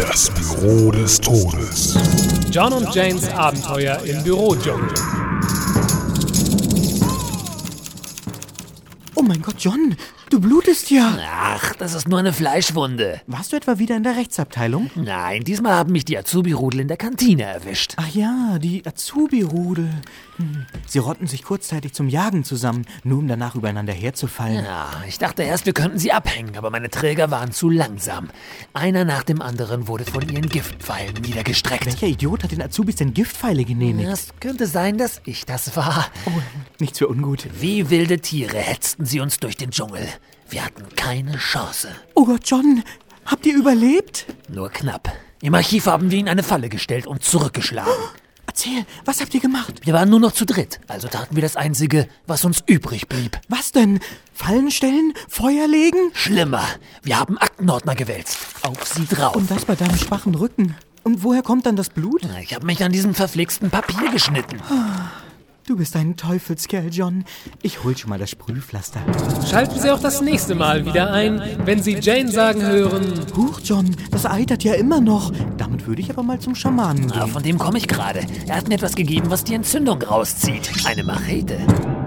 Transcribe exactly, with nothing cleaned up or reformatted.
Das Büro des Todes. John und Janes Abenteuer im Bürodschungel. Oh mein Gott, John, du blutest ja. Ach, das ist nur eine Fleischwunde. Warst du etwa wieder in der Rechtsabteilung? Nein, diesmal haben mich die Azubi-Rudel in der Kantine erwischt. Ach ja, die Azubi-Rudel. Hm. Sie rotten sich kurzzeitig zum Jagen zusammen, nur um danach übereinander herzufallen. Ja, ich dachte erst, wir könnten sie abhängen, aber meine Träger waren zu langsam. Einer nach dem anderen wurde von ihren Giftpfeilen niedergestreckt. Welcher Idiot hat den Azubis denn Giftpfeile genehmigt? Es könnte sein, dass ich das war. Oh, nichts für ungut. Wie wilde Tiere hetzten sie uns durch den Dschungel. Wir hatten keine Chance. Oh Gott, John, habt ihr überlebt? Nur knapp. Im Archiv haben wir ihn eine Falle gestellt und zurückgeschlagen. Erzähl, was habt ihr gemacht? Wir waren nur noch zu dritt, also taten wir das Einzige, was uns übrig blieb. Was denn? Fallen stellen? Feuer legen? Schlimmer, wir haben Aktenordner gewälzt. Auf sie drauf. Und das bei deinem schwachen Rücken. Und woher kommt dann das Blut? Ich habe mich an diesem verflixten Papier geschnitten. Du bist ein Teufelskerl, John. Ich hol schon mal das Sprühpflaster. Schalten Sie auch das nächste Mal wieder ein, wenn Sie Jane sagen hören: Huch, John, das eitert ja immer noch. Damit würde ich aber mal zum Schamanen gehen. Ah, von dem komme ich gerade. Er hat mir etwas gegeben, was die Entzündung rauszieht. Eine Machete.